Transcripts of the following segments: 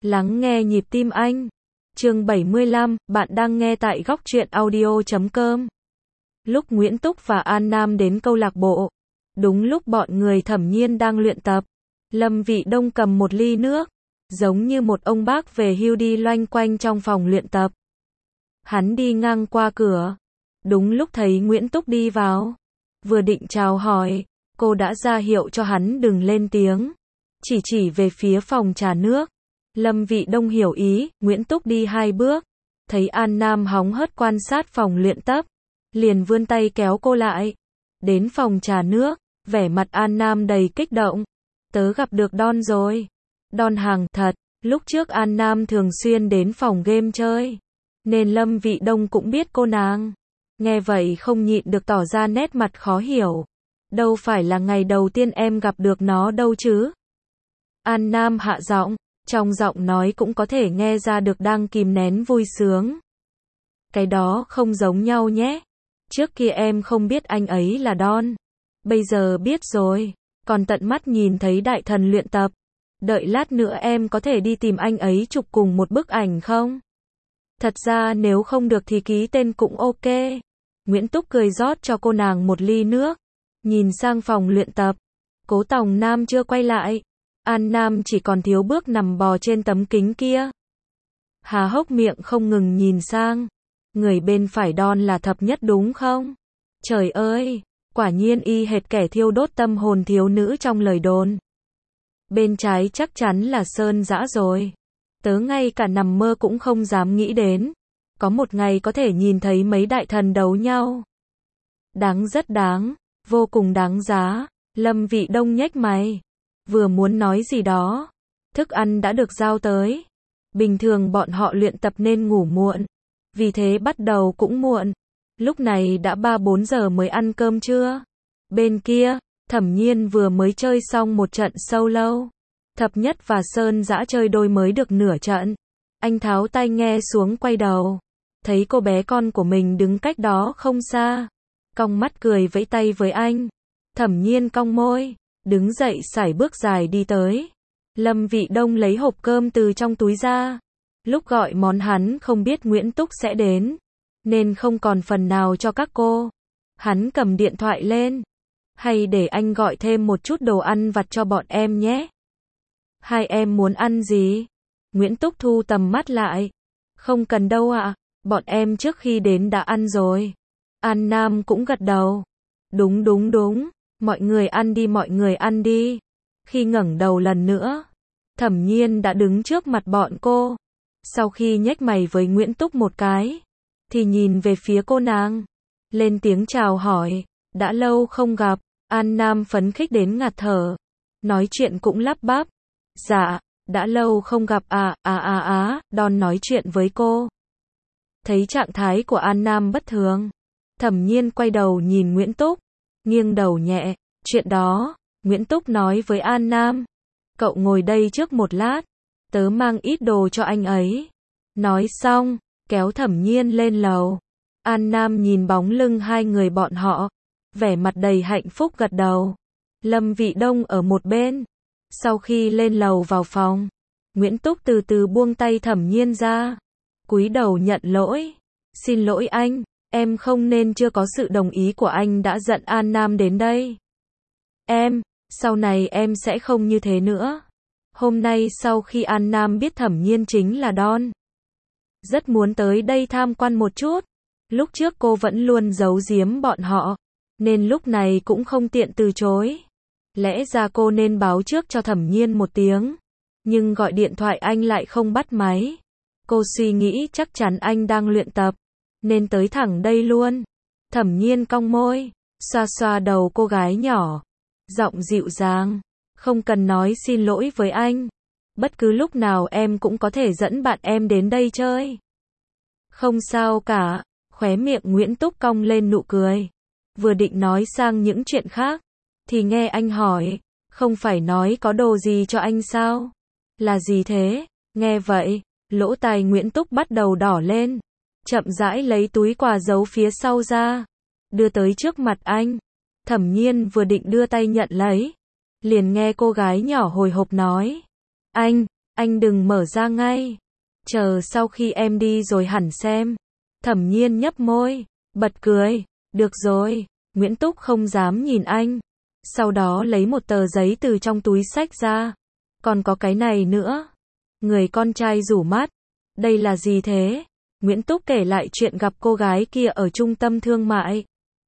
Lắng nghe nhịp tim anh. Chương 75, bạn đang nghe tại góc truyện audio.com. Lúc Nguyễn Túc và An Nam đến câu lạc bộ, đúng lúc bọn người Thẩm Nhiên đang luyện tập, Lâm Vị Đông cầm một ly nước, giống như một ông bác về hưu đi loanh quanh trong phòng luyện tập. Hắn đi ngang qua cửa, đúng lúc thấy Nguyễn Túc đi vào, vừa định chào hỏi, cô đã ra hiệu cho hắn đừng lên tiếng, chỉ về phía phòng trà nước. Lâm Vị Đông hiểu ý, Nguyễn Túc đi 2 bước, thấy An Nam hóng hớt quan sát phòng luyện tập, liền vươn tay kéo cô lại. Đến phòng trà nước, vẻ mặt An Nam đầy kích động. Tớ gặp được Don rồi. Don hàng thật, lúc trước An Nam thường xuyên đến phòng game chơi, nên Lâm Vị Đông cũng biết cô nàng. Nghe vậy không nhịn được tỏ ra nét mặt khó hiểu. Đâu phải là ngày đầu tiên em gặp được nó đâu chứ. An Nam hạ giọng, trong giọng nói cũng có thể nghe ra được đang kìm nén vui sướng. Cái đó không giống nhau nhé. Trước kia em không biết anh ấy là Don. Bây giờ biết rồi, còn tận mắt nhìn thấy đại thần luyện tập. Đợi lát nữa em có thể đi tìm anh ấy chụp cùng một bức ảnh không? Thật ra nếu không được thì ký tên cũng ok. Nguyễn Túc cười rót cho cô nàng một ly nước, nhìn sang phòng luyện tập. Cố Tòng Nam chưa quay lại. An Nam chỉ còn thiếu bước nằm bò trên tấm kính kia. Há hốc miệng không ngừng nhìn sang. Người bên phải Don là Thập Nhất đúng không? Trời ơi, quả nhiên y hệt kẻ thiêu đốt tâm hồn thiếu nữ trong lời đồn. Bên trái chắc chắn là Sơn Dã rồi. Tớ ngay cả nằm mơ cũng không dám nghĩ đến. Có một ngày có thể nhìn thấy mấy đại thần đấu nhau. Đáng, rất đáng, vô cùng đáng giá. Lâm Vị Đông nhếch mày, vừa muốn nói gì đó, thức ăn đã được giao tới. Bình thường bọn họ luyện tập nên ngủ muộn, vì thế bắt đầu cũng muộn. Lúc này đã 3-4 giờ mới ăn cơm trưa. Bên kia, Thẩm Nhiên vừa mới chơi xong một trận solo. Thập Nhất và Sơn Dã chơi đôi mới được nửa trận. Anh tháo tai nghe xuống quay đầu, thấy cô bé con của mình đứng cách đó không xa, cong mắt cười vẫy tay với anh. Thẩm Nhiên cong môi, đứng dậy sải bước dài đi tới. Lâm Vị Đông lấy hộp cơm từ trong túi ra. Lúc gọi món hắn không biết Nguyễn Túc sẽ đến, nên không còn phần nào cho các cô. Hắn cầm điện thoại lên. Hay để anh gọi thêm một chút đồ ăn vặt cho bọn em nhé. Hai em muốn ăn gì? Nguyễn Túc thu tầm mắt lại. Không cần đâu ạ, bọn em trước khi đến đã ăn rồi. An Nam cũng gật đầu. Đúng. Mọi người ăn đi. Khi ngẩng đầu lần nữa, Thẩm Nhiên đã đứng trước mặt bọn cô. Sau khi nhếch mày với Nguyễn Túc một cái, thì nhìn về phía cô nàng, lên tiếng chào hỏi. Đã lâu không gặp. An Nam phấn khích đến ngạt thở, nói chuyện cũng lắp bắp. Dạ, đã lâu không gặp Don nói chuyện với cô. Thấy trạng thái của An Nam bất thường, Thẩm Nhiên quay đầu nhìn Nguyễn Túc, nghiêng đầu nhẹ. Chuyện đó, Nguyễn Túc nói với An Nam. Cậu ngồi đây trước một lát, tớ mang ít đồ cho anh ấy. Nói xong, kéo Thẩm Nhiên lên lầu. An Nam nhìn bóng lưng hai người bọn họ, vẻ mặt đầy hạnh phúc gật đầu. Lâm Vị Đông ở một bên. Sau khi lên lầu vào phòng, Nguyễn Túc từ từ buông tay Thẩm Nhiên ra, cúi đầu nhận lỗi. Xin lỗi anh, em không nên chưa có sự đồng ý của anh đã dẫn An Nam đến đây. Sau này em sẽ không như thế nữa. Hôm nay sau khi An Nam biết Thẩm Nhiên chính là Don, rất muốn tới đây tham quan một chút. Lúc trước cô vẫn luôn giấu giếm bọn họ, nên lúc này cũng không tiện từ chối. Lẽ ra cô nên báo trước cho Thẩm Nhiên một tiếng, nhưng gọi điện thoại anh lại không bắt máy. Cô suy nghĩ chắc chắn anh đang luyện tập, nên tới thẳng đây luôn. Thẩm Nhiên cong môi, xoa xoa đầu cô gái nhỏ, giọng dịu dàng. Không cần nói xin lỗi với anh. Bất cứ lúc nào em cũng có thể dẫn bạn em đến đây chơi. Không sao cả. Khóe miệng Nguyễn Túc cong lên nụ cười. Vừa định nói sang những chuyện khác, thì nghe anh hỏi. Không phải nói có đồ gì cho anh sao? Là gì thế? Nghe vậy, lỗ tai Nguyễn Túc bắt đầu đỏ lên. Chậm rãi lấy túi quà giấu phía sau ra, đưa tới trước mặt anh. Thẩm Nhiên vừa định đưa tay nhận lấy, liền nghe cô gái nhỏ hồi hộp nói. Anh, Anh đừng mở ra ngay. Chờ sau khi em đi rồi hẳn xem. Thẩm Nhiên nhấp môi, bật cười. Được rồi. Nguyễn Túc không dám nhìn anh. Sau đó lấy một tờ giấy từ trong túi xách ra. Còn có cái này nữa. Người con trai rủ mắt. Đây là gì thế? Nguyễn Túc kể lại chuyện gặp cô gái kia ở trung tâm thương mại.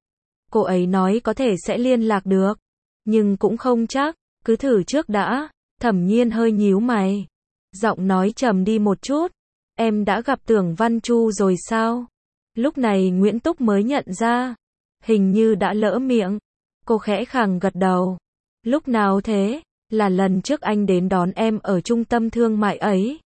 Cô ấy nói có thể sẽ liên lạc được. Nhưng cũng không chắc. Cứ thử trước đã. Thẩm Nhiên hơi nhíu mày. Giọng nói trầm đi một chút. Em đã gặp Tưởng Văn Chu rồi sao? Lúc này Nguyễn Túc mới nhận ra. Hình như đã lỡ miệng. Cô khẽ khàng gật đầu. Lúc nào thế? Là lần trước anh đến đón em ở trung tâm thương mại ấy.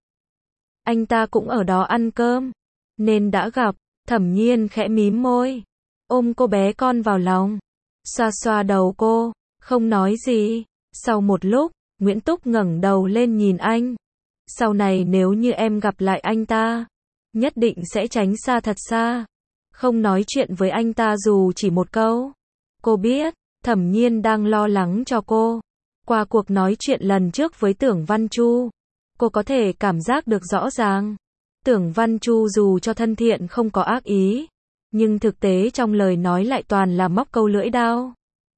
Anh ta cũng ở đó ăn cơm. Nên đã gặp. Thẩm Nhiên khẽ mím môi. Ôm cô bé con vào lòng. Xoa xoa đầu cô. Không nói gì. Sau một lúc, Nguyễn Túc ngẩng đầu lên nhìn anh. Sau này nếu như em gặp lại anh ta, nhất định sẽ tránh xa thật xa. Không nói chuyện với anh ta dù chỉ một câu. Cô biết, Thẩm Nhiên đang lo lắng cho cô. Qua cuộc nói chuyện lần trước với Tưởng Văn Chu, cô có thể cảm giác được rõ ràng. Tưởng Văn Chu dù cho thân thiện không có ác ý, nhưng thực tế trong lời nói lại toàn là móc câu lưỡi dao.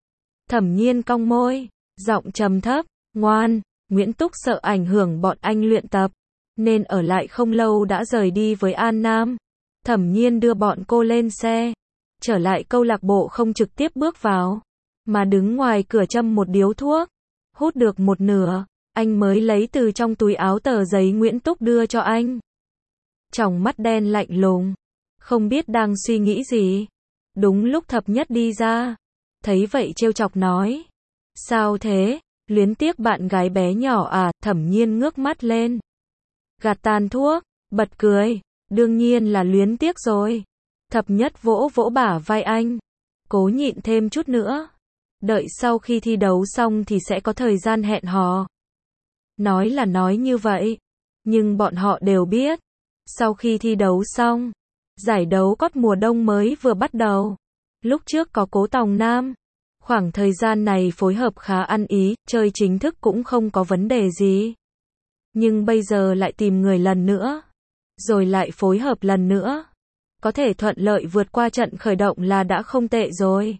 Thẩm Nhiên cong môi, giọng trầm thấp, ngoan. Nguyễn Túc sợ ảnh hưởng bọn anh luyện tập, nên ở lại không lâu đã rời đi với An Nam. Thẩm Nhiên đưa bọn cô lên xe, trở lại câu lạc bộ không trực tiếp bước vào, mà đứng ngoài cửa châm một điếu thuốc. Hút được một nửa, anh mới lấy từ trong túi áo tờ giấy Nguyễn Túc đưa cho anh. Tròng mắt đen lạnh lùng, không biết đang suy nghĩ gì. Đúng lúc Thập Nhất đi ra, thấy vậy trêu chọc nói. Sao thế? Luyến tiếc bạn gái bé nhỏ à? Thẩm Nhiên ngước mắt lên, gạt tàn thuốc, bật cười. Đương nhiên là luyến tiếc rồi. Thập Nhất vỗ vỗ bả vai anh. Cố nhịn thêm chút nữa. Đợi sau khi thi đấu xong thì sẽ có thời gian hẹn hò. Nói là nói như vậy, nhưng bọn họ đều biết. Sau khi thi đấu xong, giải đấu cốt mùa đông mới vừa bắt đầu. Lúc trước có Cố Tòng Nam. Khoảng thời gian này phối hợp khá ăn ý, chơi chính thức cũng không có vấn đề gì. Nhưng bây giờ lại tìm người lần nữa. Rồi lại phối hợp lần nữa. Có thể thuận lợi vượt qua trận khởi động là đã không tệ rồi.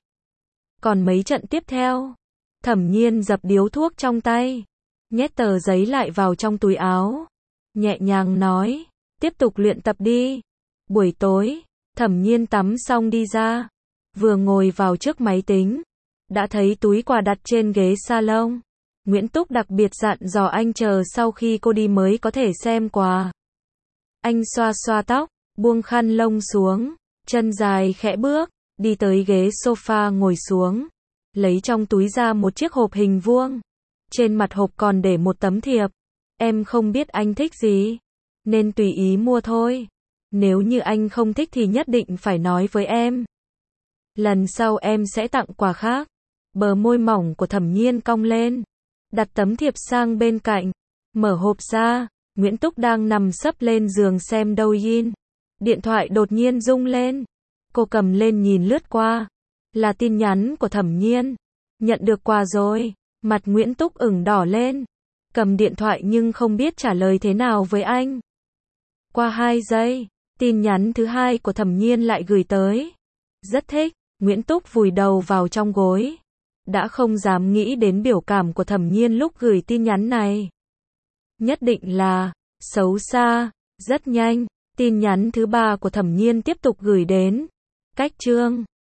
Còn mấy trận tiếp theo? Thẩm Nhiên dập điếu thuốc trong tay, nhét tờ giấy lại vào trong túi áo. Nhẹ nhàng nói, tiếp tục luyện tập đi. Buổi tối, Thẩm Nhiên tắm xong đi ra. Vừa ngồi vào trước máy tính, đã thấy túi quà đặt trên ghế salon. Nguyễn Túc đặc biệt dặn dò anh chờ sau khi cô đi mới có thể xem quà. Anh xoa xoa tóc, buông khăn lông xuống, chân dài khẽ bước, đi tới ghế sofa ngồi xuống, lấy trong túi ra một chiếc hộp hình vuông. Trên mặt hộp còn để một tấm thiệp. Em không biết anh thích gì, nên tùy ý mua thôi. Nếu như anh không thích thì nhất định phải nói với em. Lần sau em sẽ tặng quà khác. Bờ môi mỏng của Thẩm Nhiên cong lên, đặt tấm thiệp sang bên cạnh, mở hộp ra. Nguyễn Túc đang nằm sấp lên giường xem Douyin. Điện thoại đột nhiên rung lên. Cô cầm lên nhìn lướt qua. Là tin nhắn của Thẩm Nhiên. Nhận được quà rồi. Mặt Nguyễn Túc ửng đỏ lên. Cầm điện thoại nhưng không biết trả lời thế nào với anh. Qua 2 giây, tin nhắn thứ hai của Thẩm Nhiên lại gửi tới. Rất thích. Nguyễn Túc vùi đầu vào trong gối. Đã không dám nghĩ đến biểu cảm của Thẩm Nhiên lúc gửi tin nhắn này. Nhất định là xấu xa. Rất nhanh, tin nhắn thứ ba của Thẩm Nhiên tiếp tục gửi đến. Cách chương